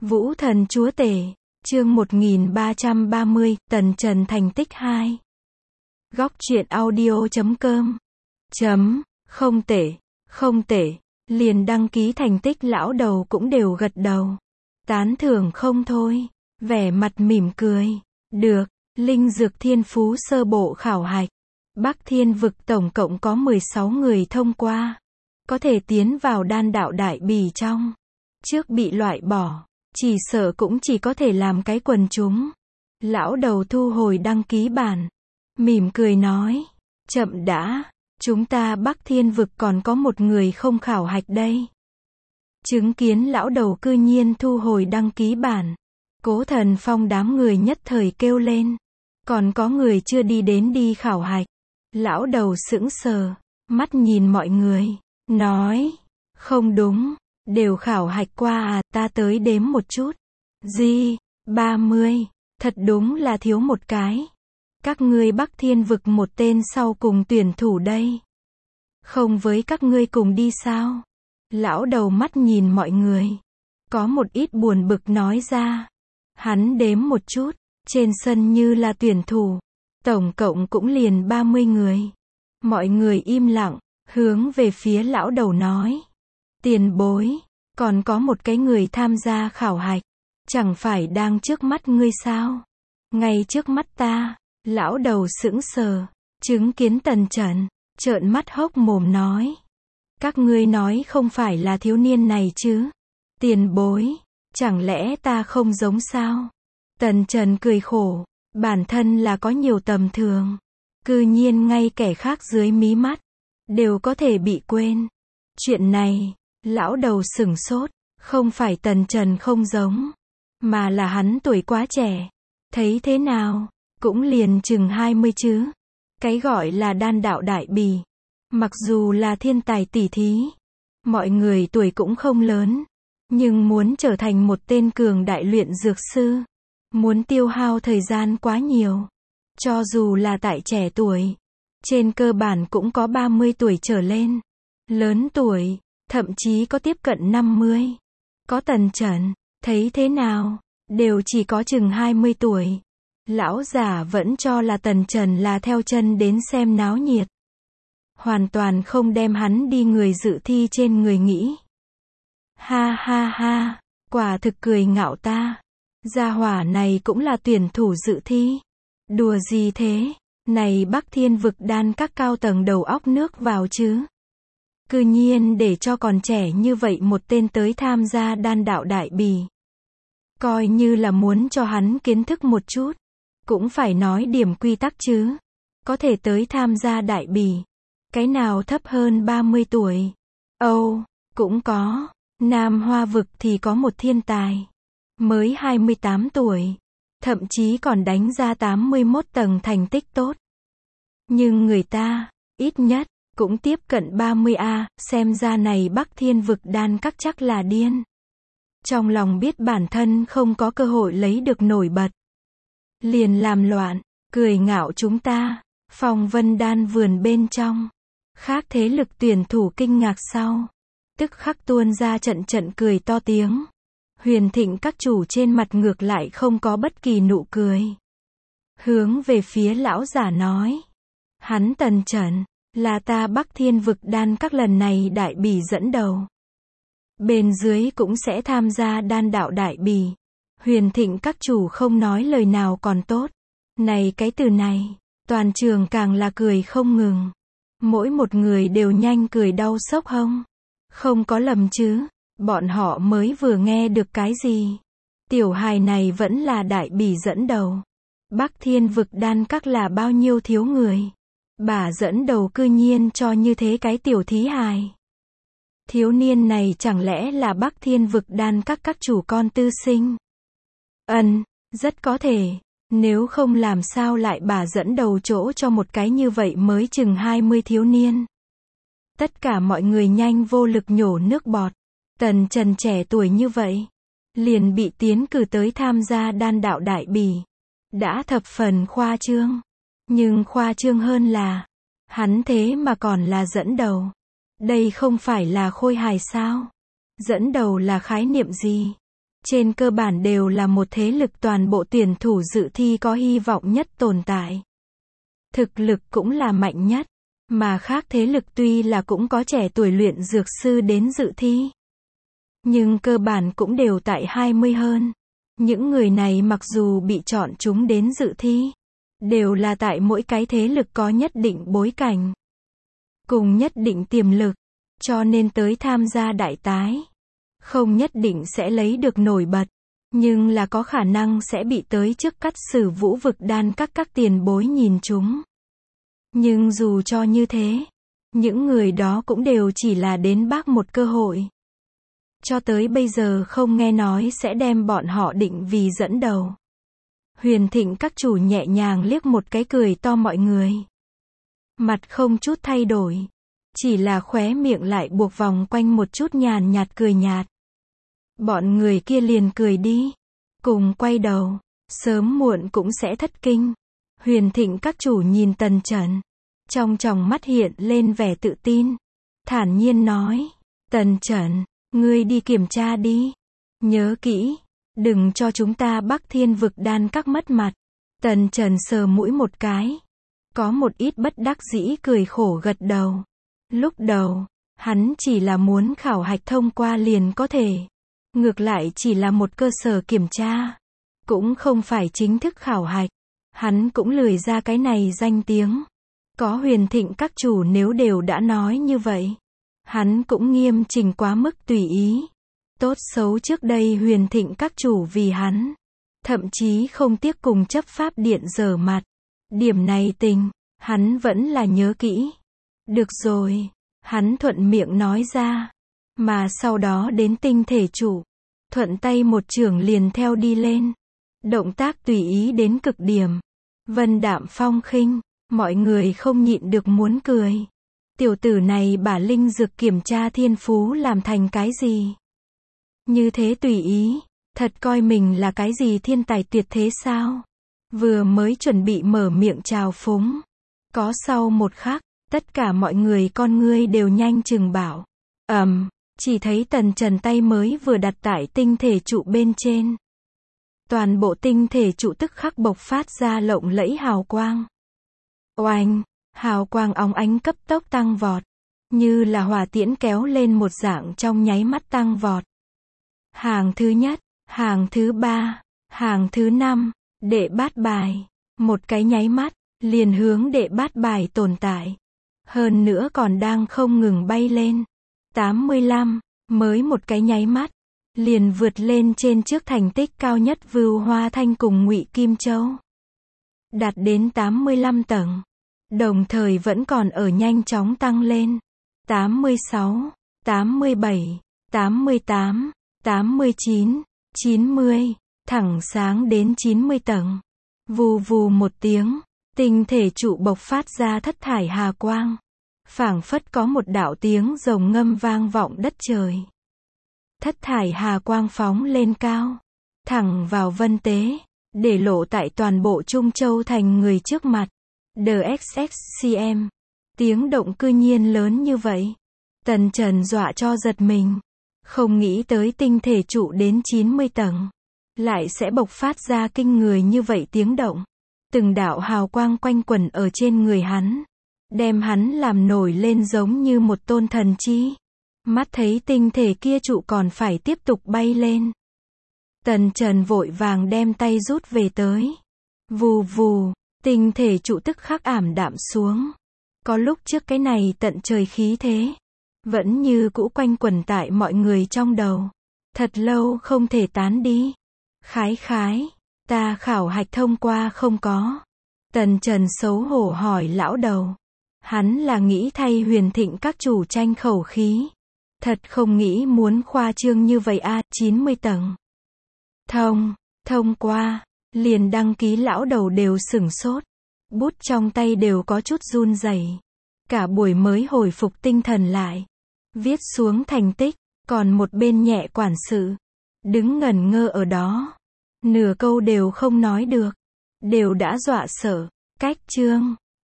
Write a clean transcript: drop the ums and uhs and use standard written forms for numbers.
Vũ thần chúa tể, chương 1330, Tần Trần thành tích 2. Góc truyện audio.com. Không tệ, không tệ, liền đăng ký thành tích lão đầu cũng đều gật đầu. Tán thưởng không thôi, vẻ mặt mỉm cười. Được, linh dược thiên phú sơ bộ khảo hạch. Bắc Thiên vực tổng cộng có 16 người thông qua. Có thể tiến vào đan đạo đại bỉ trong. Trước bị loại bỏ. Chỉ sợ cũng chỉ có thể làm cái quần chúng. Lão đầu thu hồi đăng ký bản. Mỉm cười nói. Chậm đã. Chúng ta Bắc Thiên vực còn có một người không khảo hạch đây. Chứng kiến lão đầu cư nhiên thu hồi đăng ký bản. Cố Thần Phong đám người nhất thời kêu lên. Còn có người chưa đi đến đi khảo hạch. Lão đầu sững sờ. Mắt nhìn mọi người. Nói. Không đúng. Đều khảo hạch qua à, ta tới đếm một chút. Gì? 30. Thật đúng là thiếu một cái. Các ngươi Bắc Thiên vực một tên sau cùng tuyển thủ đây. Không với các ngươi cùng đi sao? Lão đầu mắt nhìn mọi người. Có một ít buồn bực nói ra. Hắn đếm một chút. Trên sân như là tuyển thủ. Tổng cộng cũng liền 30 người. Mọi người im lặng. Hướng về phía lão đầu nói. Tiền bối. Còn có một cái người tham gia khảo hạch. Chẳng phải đang trước mắt ngươi sao? Ngay trước mắt ta. Lão đầu sững sờ. Chứng kiến Tần Trần. Trợn mắt hốc mồm nói. Các ngươi nói không phải là thiếu niên này chứ? Tiền bối. Chẳng lẽ ta không giống sao? Tần Trần cười khổ. Bản thân là có nhiều tầm thường. Cư nhiên ngay kẻ khác dưới mí mắt. Đều có thể bị quên. Chuyện này. Lão đầu sửng sốt. Không phải Tần Trần không giống. Mà là hắn tuổi quá trẻ. Thấy thế nào? Cũng liền chừng 20 chứ. Cái gọi là đan đạo đại bỉ. Mặc dù là thiên tài tỷ thí. Mọi người tuổi cũng không lớn. Nhưng muốn trở thành một tên cường đại luyện dược sư. Muốn tiêu hao thời gian quá nhiều. Cho dù là tại trẻ tuổi. Trên cơ bản cũng có 30 tuổi trở lên. Lớn tuổi. Thậm chí có tiếp cận 50. Có Tần Trần. Thấy thế nào? Đều chỉ có chừng 20 tuổi. Lão giả vẫn cho là Tần Trần là theo chân đến xem náo nhiệt. Hoàn toàn không đem hắn đi người dự thi trên người nghĩ. Ha ha ha. Quả thực cười ngạo ta. Gia hỏa này cũng là tuyển thủ dự thi. Đùa gì thế? Này Bắc Thiên vực đan các cao tầng đầu óc nước vào chứ. Cư nhiên để cho còn trẻ như vậy một tên tới tham gia đan đạo đại bỉ. Coi như là muốn cho hắn kiến thức một chút. Cũng phải nói điểm quy tắc chứ. Có thể tới tham gia đại bỉ. Cái nào thấp hơn 30 tuổi? Âu, cũng có. Nam Hoa vực thì có một thiên tài. Mới 28 tuổi. Thậm chí còn đánh ra 81 tầng thành tích tốt. Nhưng người ta, ít nhất, cũng tiếp cận 30A, xem ra này Bắc Thiên vực đan các chắc là điên. Trong lòng biết bản thân không có cơ hội lấy được nổi bật. Liền làm loạn, cười ngạo chúng ta. Phong Vân đan vườn bên trong. Khác thế lực tuyển thủ kinh ngạc sau. Tức khắc tuôn ra trận cười to tiếng. Huyền Thịnh các chủ trên mặt ngược lại không có bất kỳ nụ cười. Hướng về phía lão giả nói. Hắn Tần Trần. Là ta Bắc Thiên vực đan các lần này đại bỉ dẫn đầu. Bên dưới cũng sẽ tham gia đan đạo đại bỉ. Huyền Thịnh các chủ không nói lời nào còn tốt. Này cái từ này, toàn trường càng là cười không ngừng. Mỗi một người đều nhanh cười đau sốc hông. Không có lầm chứ, bọn họ mới vừa nghe được cái gì. Tiểu hài này vẫn là đại bỉ dẫn đầu. Bắc Thiên vực đan các là bao nhiêu thiếu người. Bà dẫn đầu cư nhiên cho như thế cái tiểu thí hài. Thiếu niên này chẳng lẽ là Bắc Thiên vực đan các chủ con tư sinh? Rất có thể. Nếu không làm sao lại bà dẫn đầu chỗ cho một cái như vậy mới chừng 20 thiếu niên. Tất cả mọi người nhanh vô lực nhổ nước bọt. Tần Trần trẻ tuổi như vậy. Liền bị tiến cử tới tham gia đan đạo đại bỉ. Đã thập phần khoa trương. Nhưng khoa trương hơn là. Hắn thế mà còn là dẫn đầu. Đây không phải là khôi hài sao? Dẫn đầu là khái niệm gì? trên cơ bản đều là một thế lực toàn bộ tuyển thủ dự thi có hy vọng nhất tồn tại. Thực lực cũng là mạnh nhất, mà khác thế lực tuy là cũng có trẻ tuổi luyện dược sư đến dự thi, nhưng cơ bản cũng đều tại 20 hơn. Những người này mặc dù bị chọn chúng đến dự thi, đều là tại mỗi cái thế lực có nhất định bối cảnh, cùng nhất định tiềm lực, cho nên tới tham gia đại tái, không nhất định sẽ lấy được nổi bật, nhưng là có khả năng sẽ bị tới trước cắt xử vũ vực đan các tiền bối nhìn chúng. Nhưng dù cho như thế, những người đó cũng đều chỉ là đến bác một cơ hội. Cho tới bây giờ không nghe nói sẽ đem bọn họ định vì dẫn đầu. Huyền Thịnh các chủ nhẹ nhàng liếc một cái cười to mọi người. Mặt không chút thay đổi, chỉ là khóe miệng lại buộc vòng quanh một chút nhàn nhạt cười nhạt. Bọn người kia liền cười đi, cùng quay đầu, sớm muộn cũng sẽ thất kinh. Huyền Thịnh các chủ nhìn Tần Trần, trong tròng mắt hiện lên vẻ tự tin, thản nhiên nói, Tần Trần, ngươi đi kiểm tra đi, nhớ kỹ, đừng cho chúng ta Bắc Thiên vực đan các mất mặt. Tần Trần sờ mũi một cái, có một ít bất đắc dĩ cười khổ gật đầu. Lúc đầu, hắn chỉ là muốn khảo hạch thông qua liền có thể, ngược lại chỉ là một cơ sở kiểm tra, cũng không phải chính thức khảo hạch, hắn cũng lười ra cái này danh tiếng. Có Huyền Thịnh các chủ nếu đều đã nói như vậy, hắn cũng nghiêm chỉnh quá mức tùy ý. Tốt xấu trước đây Huyền Thịnh các chủ vì hắn, thậm chí không tiếc cùng chấp pháp điện giở mặt. Điểm này tình, hắn vẫn là nhớ kỹ. Được rồi, hắn thuận miệng nói ra, mà sau đó đến tinh thể chủ, thuận tay một chưởng liền theo đi lên. Động tác tùy ý đến cực điểm, vân đạm phong khinh, mọi người không nhịn được muốn cười. Tiểu tử này bả linh dược kiểm tra thiên phú làm thành cái gì? Như thế tùy ý, thật coi mình là cái gì thiên tài tuyệt thế sao? Vừa mới chuẩn bị mở miệng chào phúng, có sau một khắc, tất cả mọi người con ngươi đều nhanh chừng bảo. Chỉ thấy Tần Trần tay mới vừa đặt tại tinh thể trụ bên trên. Toàn bộ tinh thể trụ tức khắc bộc phát ra lộng lẫy hào quang. Oanh, hào quang óng ánh cấp tốc tăng vọt, như là hỏa tiễn kéo lên một dạng trong nháy mắt tăng vọt. Hàng thứ nhất, hàng thứ ba, hàng thứ năm, đệ bát bài, một cái nháy mắt, liền hướng đệ bát bài tồn tại. Hơn nữa còn đang không ngừng bay lên. 85, mới một cái nháy mắt, liền vượt lên trên trước thành tích cao nhất Vưu Hoa Thanh cùng Ngụy Kim Châu. Đạt đến 85 tầng. Đồng thời vẫn còn ở nhanh chóng tăng lên. 86, 87, 88, 89, 90, thẳng sáng đến 90 tầng. Vù vù một tiếng, tinh thể trụ bộc phát ra thất thải hà quang. Phảng phất có một đạo tiếng rồng ngâm vang vọng đất trời. Thất thải hà quang phóng lên cao, thẳng vào vân tế, để lộ tại toàn bộ Trung Châu thành người trước mặt. DXXCM. Tiếng động cư nhiên lớn như vậy. Tần Trần dọa cho giật mình. Không nghĩ tới tinh thể trụ đến 90 tầng, lại sẽ bộc phát ra kinh người như vậy tiếng động. Từng đạo hào quang quanh quẩn ở trên người hắn, đem hắn làm nổi lên giống như một tôn thần chi. Mắt thấy tinh thể kia trụ còn phải tiếp tục bay lên. Tần Trần vội vàng đem tay rút về tới. Vù vù, tinh thể trụ tức khắc ảm đạm xuống. Có lúc trước cái này tận trời khí thế, vẫn như cũ quanh quẩn tại mọi người trong đầu. Thật lâu không thể tán đi. Khái khái, ta khảo hạch thông qua không có? Tần Trần xấu hổ hỏi lão đầu. Hắn là nghĩ thay Huyền Thịnh các chủ tranh khẩu khí. Thật không nghĩ muốn khoa trương như vậy a. 90 tầng. Thông qua, liền đăng ký lão đầu đều sửng sốt. Bút trong tay đều có chút run rẩy. Cả buổi mới hồi phục tinh thần lại. Viết xuống thành tích, còn một bên nhẹ quản sự. Đứng ngẩn ngơ ở đó. Nửa câu đều không nói được. Đều đã dọa sợ. Cách chương.